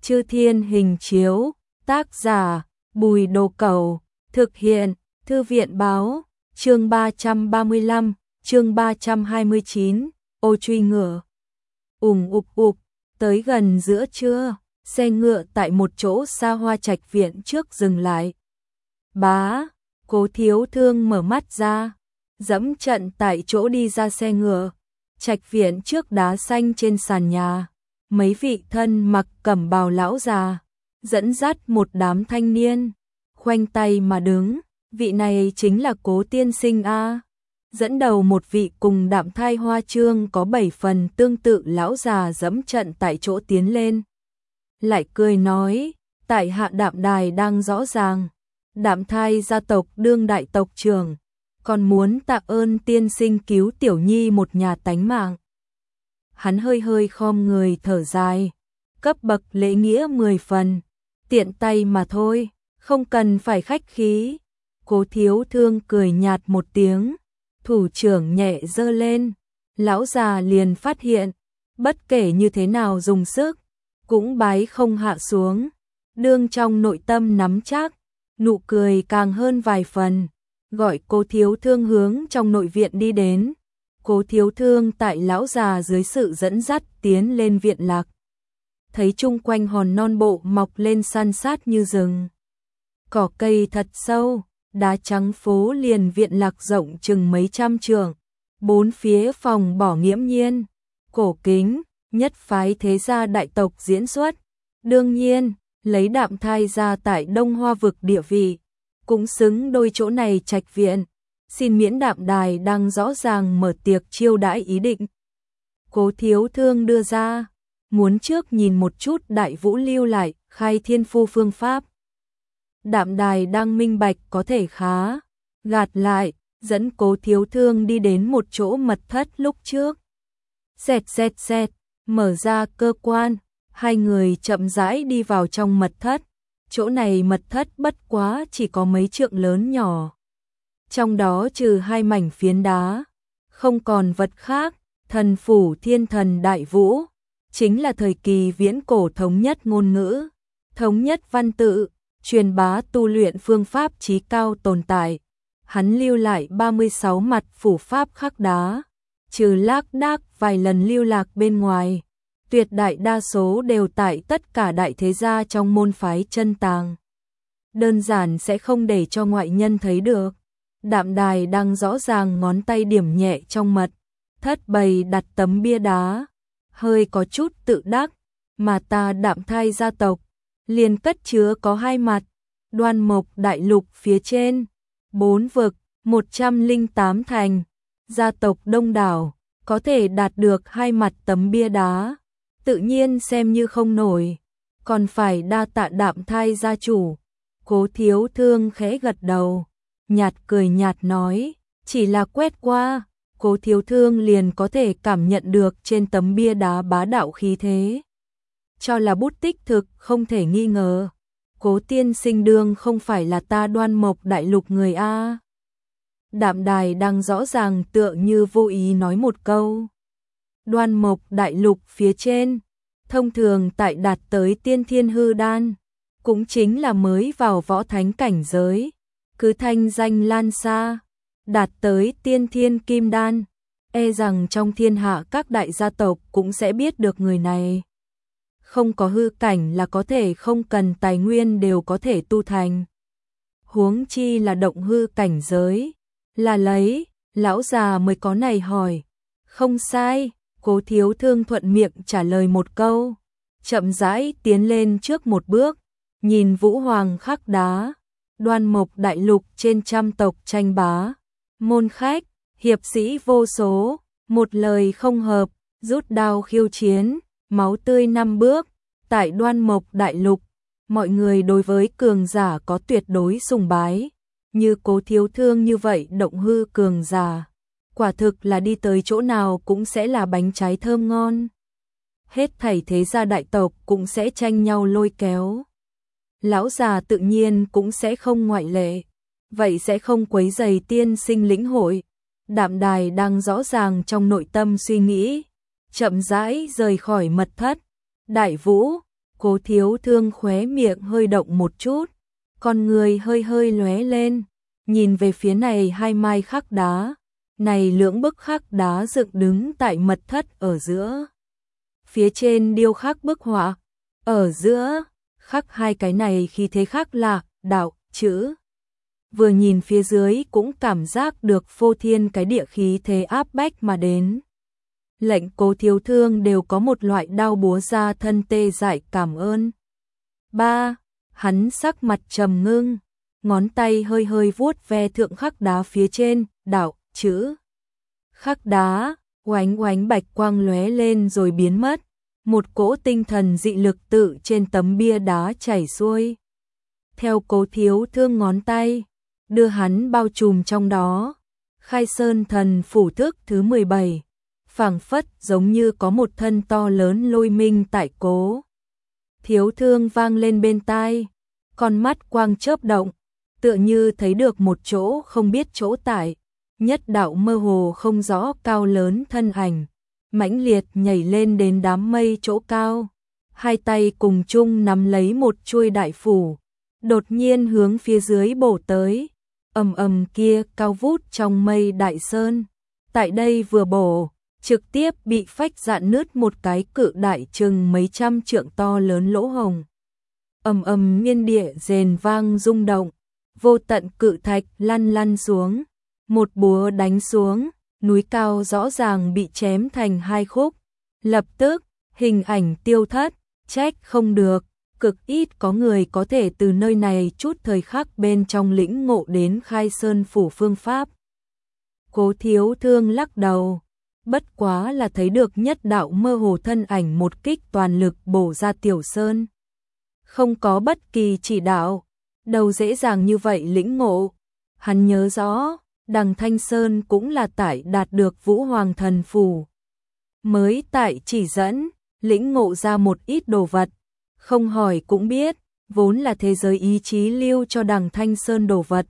Chư Thiên Hình Chiếu, tác giả, Bùi Đồ Cẩu, thực hiện, Thư viện báo, chương 335, chương 329, ô truy ngựa. Ục ục, tới gần giữa trưa, xe ngựa tại một chỗ xa hoa trạch viện trước dừng lại. Bá, Cố Thiếu Thương mở mắt ra, dẫm trận tại chỗ đi ra xe ngựa. Trạch viện trước đá xanh trên sàn nhà, mấy vị thân mặc cẩm bào lão già, dẫn dắt một đám thanh niên, khoanh tay mà đứng, vị này chính là Cố tiên sinh a. Dẫn đầu một vị cùng Đạm Thai Hoa Trương có 7 phần tương tự lão già dẫm trận tại chỗ tiến lên. Lại cười nói, tại hạ Đạm Đài đang rõ ràng, Đạm Thai gia tộc đương đại tộc trưởng, còn muốn tạ ơn tiên sinh cứu tiểu nhi một nhà tánh mạng. Hắn hơi hơi khom người thở dài, cấp bậc lễ nghĩa 10 phần, tiện tay mà thôi, không cần phải khách khí. Cố Thiếu Thương cười nhạt một tiếng, thủ trưởng nhẹ giơ lên, lão già liền phát hiện, bất kể như thế nào dùng sức, cũng bái không hạ xuống, đương trong nội tâm nắm chắc, nụ cười càng hơn vài phần, gọi Cố Thiếu Thương hướng trong nội viện đi đến. Cố Thiếu Thương tại lão già dưới sự dẫn dắt tiến lên viện lạc, thấy chung quanh hòn non bộ mọc lên san sát như rừng, cỏ cây thật sâu, đá trắng phố liền viện lạc rộng chừng mấy trăm trượng, bốn phía phòng bỏ nghiễm nhiên, cổ kính, nhất phái thế gia đại tộc diễn xuất. Đương nhiên, lấy Đạm Thai gia tại Đông Hoa vực địa vị, cũng xứng đôi chỗ này trạch viện. Xin miễn Đạm Đài đang rõ ràng mở tiệc chiêu đãi ý định. Cố Thiếu Thương đưa ra, muốn trước nhìn một chút Đại Vũ lưu lại khai thiên phu phương pháp. Đạm Đài đang minh bạch có thể khá, gạt lại, dẫn Cố Thiếu Thương đi đến một chỗ mật thất lúc trước. Xẹt, mở ra cơ quan, hai người chậm rãi đi vào trong mật thất. Chỗ này mật thất bất quá chỉ có mấy trượng lớn nhỏ. Trong đó trừ hai mảnh phiến đá, không còn vật khác. Thần phủ Thiên Thần Đại Vũ, chính là thời kỳ viễn cổ thống nhất ngôn ngữ, thống nhất văn tự, truyền bá tu luyện phương pháp chí cao tồn tại. Hắn lưu lại 36 mặt phủ pháp khắc đá, trừ lác đác vài lần lưu lạc bên ngoài, tuyệt đại đa số đều tại tất cả đại thế gia trong môn phái chân tàng. Đơn giản sẽ không để cho ngoại nhân thấy được. Đạm Đài đang rõ ràng ngón tay điểm nhẹ trong mật thất bày đặt tấm bia đá, hơi có chút tự đắc, mà ta Đạm Thai gia tộc liền cất chứa có hai mặt, Đoan Mộc đại lục phía trên, 4 vực, 108 thành, gia tộc đông đảo, có thể đạt được hai mặt tấm bia đá, tự nhiên xem như không nổi, còn phải đa tạ Đạm Thai gia chủ. Cố Thiếu Thương khẽ gật đầu, nhạt cười nhạt nói, chỉ là quét qua, Cố Thiếu Thương liền có thể cảm nhận được trên tấm bia đá bá đạo khí thế. Cho là bút tích thực không thể nghi ngờ. Cố tiên sinh đương không phải là ta Đoan Mộc đại lục người a. Đạm Đài đang rõ ràng tựa như vô ý nói một câu. Đoan Mộc đại lục phía trên, thông thường tại đạt tới tiên thiên hư đan, cũng chính là mới vào võ thánh cảnh giới, cứ thanh danh lan xa, đạt tới tiên thiên kim đan, e rằng trong thiên hạ các đại gia tộc cũng sẽ biết được người này. Không có hư cảnh là có thể không cần tài nguyên đều có thể tu thành. Huống chi là động hư cảnh giới, là lấy, lão già mới có này hỏi. Không sai, Cố Thiếu Thương thuận miệng trả lời một câu, chậm rãi tiến lên trước một bước, nhìn Vũ Hoàng khắc đá, Đoan Mộc đại lục trên trăm tộc tranh bá, môn khách, hiệp sĩ vô số, một lời không hợp, rút đao khiêu chiến, máu tươi 5 bước. Tại Đoan Mộc đại lục, mọi người đối với cường giả có tuyệt đối sùng bái, như Cố Thiếu Thương như vậy động hư cường giả, quả thực là đi tới chỗ nào cũng sẽ là bánh trái thơm ngon. Hết thảy thế gia đại tộc cũng sẽ tranh nhau lôi kéo. Lão già tự nhiên cũng sẽ không ngoại lệ, vậy sẽ không quấy rầy tiên sinh lĩnh hội. Đạm Đài đang rõ ràng trong nội tâm suy nghĩ, chậm rãi rời khỏi mật thất. Đại Vũ, Cố Thiếu Thương khóe miệng hơi động một chút, con người hơi hơi lóe lên, nhìn về phía này hai mai khắc đá, này lưỡng bức khắc đá dựng đứng tại mật thất ở giữa. Phía trên điêu khắc bức họa, ở giữa khắc hai cái này khi thế khắc là đạo chữ. Vừa nhìn phía dưới cũng cảm giác được phô thiên cái địa khí thế áp bách mà đến. Lệnh Cố Thiếu Thương đều có một loại đau búa ra thân tê dại cảm ơn. 3. Hắn sắc mặt trầm ngưng, ngón tay hơi hơi vuốt ve thượng khắc đá phía trên, đạo chữ. Khắc đá, oánh oánh bạch quang lóe lên rồi biến mất, một cỗ tinh thần dị lực tự trên tấm bia đá chảy xuôi. Theo Cố Thiếu Thương ngón tay, đưa hắn bao trùm trong đó. Khai Sơn Thần Phủ thức thứ 17, phảng phất giống như có một thân to lớn lôi minh tại Cố Thiếu Thương vang lên bên tai, con mắt quang chớp động, tựa như thấy được một chỗ không biết chỗ tại, nhất đạo mơ hồ không rõ cao lớn thân ảnh, mãnh liệt nhảy lên đến đám mây chỗ cao, hai tay cùng chung nắm lấy một chuôi đại phủ, đột nhiên hướng phía dưới bổ tới. Ầm ầm kia cao vút trong mây đại sơn, tại đây vừa bổ, trực tiếp bị phách rạn nứt một cái cự đại chừng mấy trăm trượng to lớn lỗ hồng. Ầm ầm miên địa rền vang rung động, vô tận cự thạch lăn lăn xuống, một búa đánh xuống, núi cao rõ ràng bị chém thành hai khúc, lập tức hình ảnh tiêu thất, trách không được. Cực ít có người có thể từ nơi này chút thời khắc bên trong lĩnh ngộ đến Khai Sơn Phủ phương pháp. Cố Thiếu Thương lắc đầu, bất quá là thấy được nhất đạo mơ hồ thân ảnh một kích toàn lực bổ ra Tiểu Sơn. Không có bất kỳ chỉ đạo, đâu dễ dàng như vậy lĩnh ngộ. Hắn nhớ rõ, đằng Thanh Sơn cũng là tại đạt được Vũ Hoàng Thần Phủ. Mới tại chỉ dẫn, lĩnh ngộ ra một ít đồ vật. Không hỏi cũng biết, vốn là thế giới ý chí lưu cho đằng Thanh Sơn đồ vật.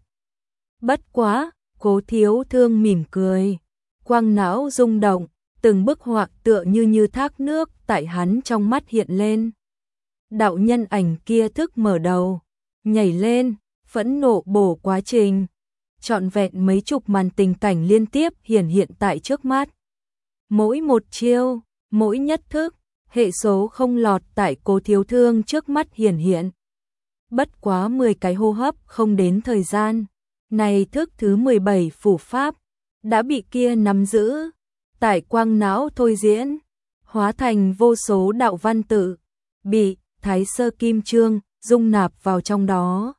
Bất quá, Cố Thiếu Thương mỉm cười, quang não rung động, từng bức họa tựa như thác nước tại hắn trong mắt hiện lên. Đạo nhân ảnh kia thức mở đầu, nhảy lên, phẫn nộ bổ quá trình, trọn vẹn mấy chục màn tình cảnh liên tiếp hiện tại trước mắt. Mỗi một chiêu, mỗi nhất thức, hệ số không lọt tại Cố Thiếu Thương trước mắt hiện. Bất quá 10 cái hô hấp không đến thời gian, này thức thứ 17 phủ pháp đã bị kia nắm giữ, tại quang não thôi diễn, hóa thành vô số đạo văn tự, bị Thái Sơ Kim Chương dung nạp vào trong đó.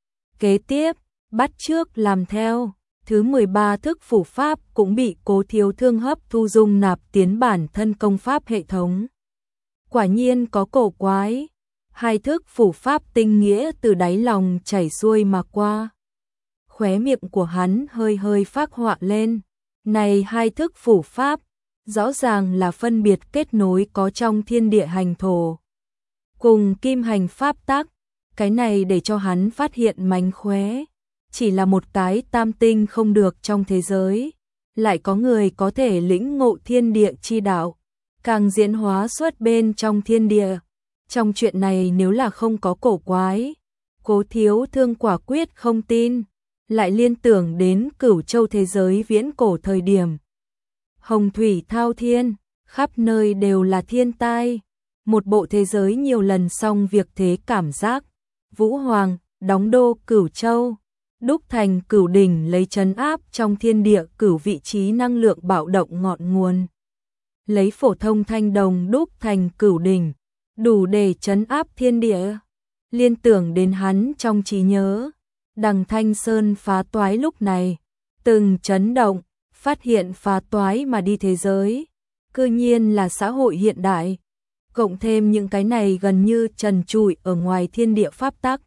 Kế tiếp, bắt chước làm theo, thứ 13 thức phủ pháp cũng bị Cố Thiếu Thương hấp thu dung nạp tiến bản thân công pháp hệ thống. Quả nhiên có cổ quái, hai thức phủ pháp tinh nghĩa từ đáy lòng chảy xuôi mà qua. Khóe miệng của hắn hơi hơi phác họa lên, này hai thức phủ pháp, rõ ràng là phân biệt kết nối có trong thiên địa hành thổ. Cùng kim hành pháp tắc, cái này để cho hắn phát hiện mánh khóe, chỉ là một cái tam tinh không được trong thế giới, lại có người có thể lĩnh ngộ thiên địa chi đạo, càng diễn hóa xuất bên trong thiên địa. Trong chuyện này nếu là không có cổ quái, Cố Thiếu Thương quả quyết không tin, lại liên tưởng đến Cửu Châu thế giới viễn cổ thời điểm. Hồng thủy thao thiên, khắp nơi đều là thiên tai, một bộ thế giới nhiều lần xong việc thế cảm giác. Vũ Hoàng, đóng đô Cửu Châu, đúc thành Cửu đỉnh lấy trấn áp trong thiên địa cửu vị trí năng lượng bạo động ngọn nguồn. Lấy phổ thông thanh đồng đúc thành Cửu đỉnh, đủ để trấn áp thiên địa. Liên tưởng đến hắn trong trí nhớ, đằng Thanh Sơn phá toái lúc này, từng chấn động, phát hiện phá toái mà đi thế giới, cư nhiên là xã hội hiện đại, cộng thêm những cái này gần như trần trụi ở ngoài thiên địa pháp tắc.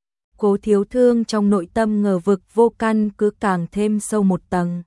Cố Thiếu Thương trong nội tâm ngờ vực vô căn cứ càng thêm sâu một tầng.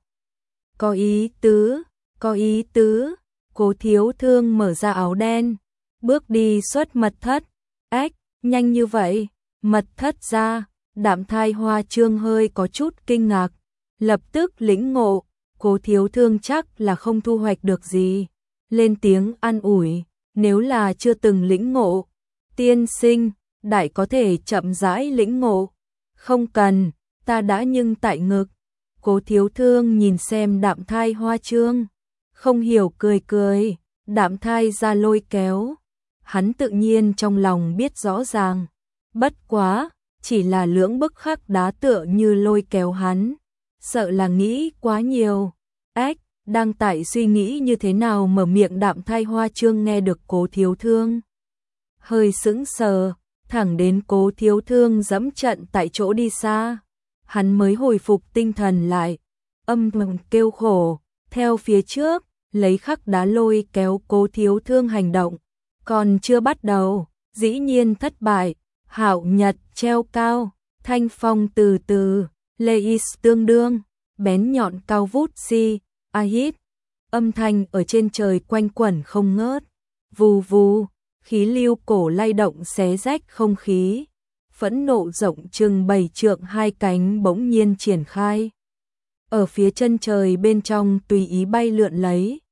Có ý tứ, có ý tứ. Cố Thiếu Thương mở ra áo đen, bước đi xuất mật thất. Ếch, nhanh như vậy, mật thất ra, Đạm Thai Hoa Trương hơi có chút kinh ngạc, lập tức lĩnh ngộ, Cố Thiếu Thương chắc là không thu hoạch được gì, lên tiếng an ủi, nếu là chưa từng lĩnh ngộ, Tiên sinh, đại có thể chậm rãi lĩnh ngộ. Không cần, ta đã nhưng tại ngực. Cố Thiếu Thương nhìn xem Đạm Thai hoa trương, không hiểu cười cười, Đạm Thai ra lôi kéo. Hắn tự nhiên trong lòng biết rõ ràng, bất quá, chỉ là lưỡng bức khắc đá tựa như lôi kéo hắn, sợ là nghĩ quá nhiều. Ách, đang tại suy nghĩ như thế nào mở miệng Đạm Thai hoa trương nghe được Cố Thiếu Thương. Hơi sững sờ, thẳng đến Cố Thiếu Thương dẫm trận tại chỗ đi xa. Hắn mới hồi phục tinh thần lại, âm thầm kêu khổ, theo phía trước, lấy khắc đá lôi kéo Cố Thiếu Thương hành động. Còn chưa bắt đầu, dĩ nhiên thất bại, hạo nhật treo cao, thanh phong từ từ, leis tương đương, bén nhọn cao vút si, ahit. Âm thanh ở trên trời quanh quẩn không ngớt, vù vù, khí lưu cổ lay động xé rách không khí. Phẫn nộ rộng chừng 7 trượng hai cánh bỗng nhiên triển khai. Ở phía chân trời bên trong tùy ý bay lượn lấy.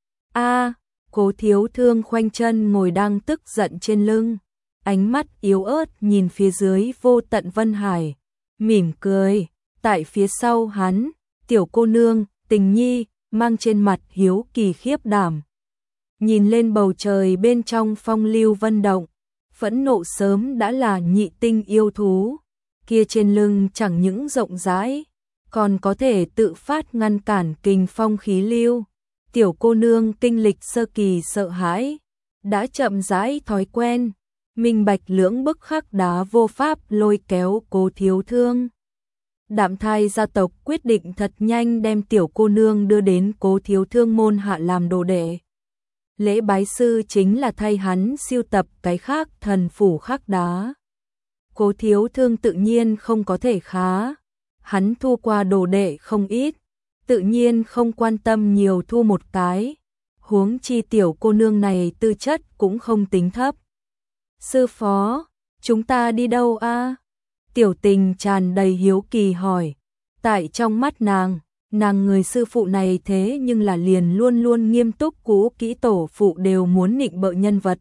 Cố Thiếu Thương khoanh chân ngồi đang tức giận trên lưng. Ánh mắt yếu ớt nhìn phía dưới vô tận vân hải. Mỉm cười, tại phía sau hắn, tiểu cô nương, Tình Nhi, mang trên mặt hiếu kỳ khiếp đảm. Nhìn lên bầu trời bên trong phong lưu vân động. Phẫn nộ sớm đã là nhị tinh yêu thú, kia trên lưng chẳng những rộng rãi, còn có thể tự phát ngăn cản kình phong khí lưu. Tiểu cô nương kinh lịch sơ kỳ sợ hãi, đã chậm rãi thói quen, minh bạch lưỡng bức khắc đá vô pháp lôi kéo Cố Thiếu Thương. Đạm Thai gia tộc quyết định thật nhanh đem tiểu cô nương đưa đến Cố Thiếu Thương môn hạ làm đồ đệ. Lễ bái sư chính là thay hắn siêu tập cái khác thần phủ khắc đá. Cố Thiếu Thương tự nhiên không có thể khá. Hắn thu qua đồ đệ không ít, tự nhiên không quan tâm nhiều thu một cái. Huống chi tiểu cô nương này tư chất cũng không tính thấp. Sư phó, chúng ta đi đâu a? Tiểu Tình tràn đầy hiếu kỳ hỏi. Tại trong mắt nàng người sư phụ này thế nhưng là liền luôn luôn nghiêm túc cũ kỹ tổ phụ đều muốn nịnh bợ nhân vật.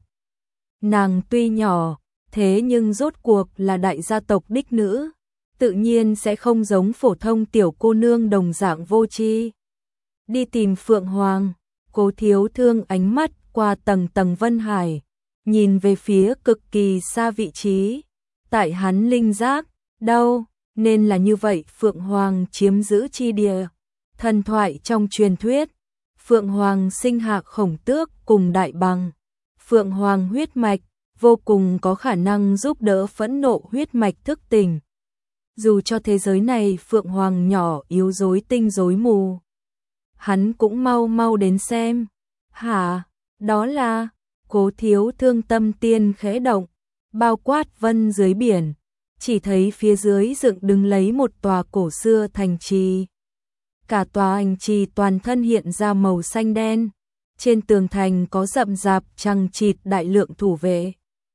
Nàng tuy nhỏ, thế nhưng rốt cuộc là đại gia tộc đích nữ, tự nhiên sẽ không giống phổ thông tiểu cô nương đồng dạng vô tri. Đi tìm Phượng Hoàng, Cố Thiếu Thương ánh mắt qua tầng tầng vân hải, nhìn về phía cực kỳ xa vị trí. Tại hắn linh giác, đâu, nên là như vậy Phượng Hoàng chiếm giữ chi địa. Thần thoại trong truyền thuyết, Phượng Hoàng sinh hạ Khổng Tước cùng Đại Bằng. Phượng Hoàng huyết mạch, vô cùng có khả năng giúp đỡ phẫn nộ huyết mạch thức tỉnh. Dù cho thế giới này Phượng Hoàng nhỏ yếu rối tinh rối mù, hắn cũng mau mau đến xem. Hả, đó là, Cố Thiếu Thương tâm tiên khẽ động, bao quát vân dưới biển, chỉ thấy phía dưới dựng đứng lấy một tòa cổ xưa thành trì. Cả tòa thành trì toàn thân hiện ra màu xanh đen, trên tường thành có rậm rạp chằng chịt đại lượng thủ vệ.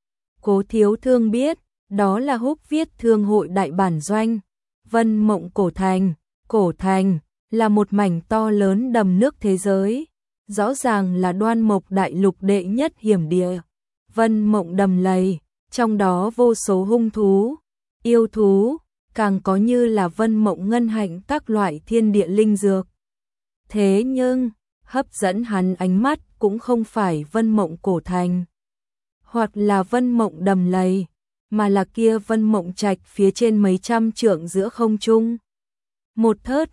Cố Thiếu Thương biết, đó là Húc Viết Thương hội đại bản doanh, Vân Mộng Cổ Thành. Cổ Thành là một mảnh to lớn đầm nước thế giới, rõ ràng là Đoan Mộc đại lục đệ nhất hiểm địa. Vân Mộng đầm lầy, trong đó vô số hung thú, yêu thú, càng có như là Vân Mộng ngân hạnh các loại thiên địa linh dược. Thế nhưng, hấp dẫn hắn ánh mắt cũng không phải Vân Mộng Cổ Thành, hoặc là Vân Mộng đầm lầy, mà là kia Vân Mộng trạch phía trên mấy trăm trượng giữa không trung. Một thớt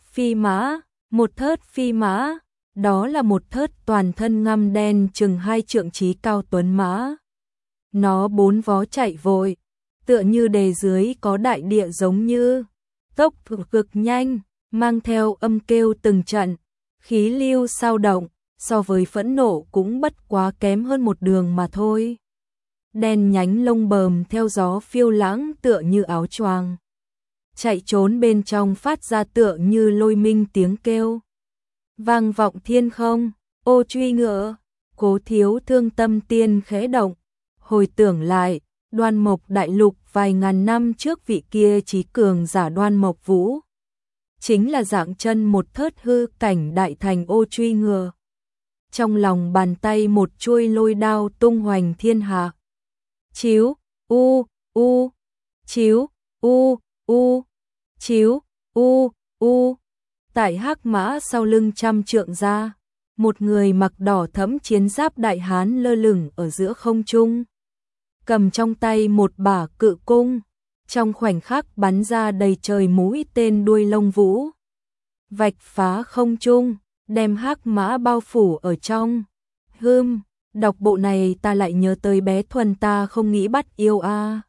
phi mã, đó là một thớt toàn thân ngăm đen chừng 2 trượng trí cao tuấn mã. Nó 4 vó chạy vội, tựa như đề dưới có đại địa giống như, tốc cực nhanh, mang theo âm kêu từng trận, khí lưu sao động, so với phẫn nộ cũng bất quá kém hơn một đường mà thôi. Đen nhánh lông bờm theo gió phiêu lãng tựa như áo choàng, chạy trốn bên trong phát ra tựa như lôi minh tiếng kêu. Vang vọng thiên không, ô truy ngựa, Cố Thiếu Thương tâm tiên khẽ động, hồi tưởng lại, Đoan Mộc đại lục vài ngàn năm trước vị kia trí cường giả Đoan Mộc Vũ, chính là dạng chân một thớt hư cảnh đại thành ô truy ngựa. Trong lòng bàn tay một chuôi lôi đao tung hoành thiên hạ. Chiếu, u, u, chiếu, u, chiếu, u. Tại hắc mã sau lưng trăm trượng ra, một người mặc đỏ thẫm chiến giáp đại hán lơ lửng ở giữa không trung, cầm trong tay một bả cự cung, trong khoảnh khắc bắn ra đầy trời mũi tên đuôi lông vũ, vạch phá không trung, đem hắc mã bao phủ ở trong. Đọc bộ này ta lại nhớ tới bé Thuần ta không nghĩ bắt yêu a.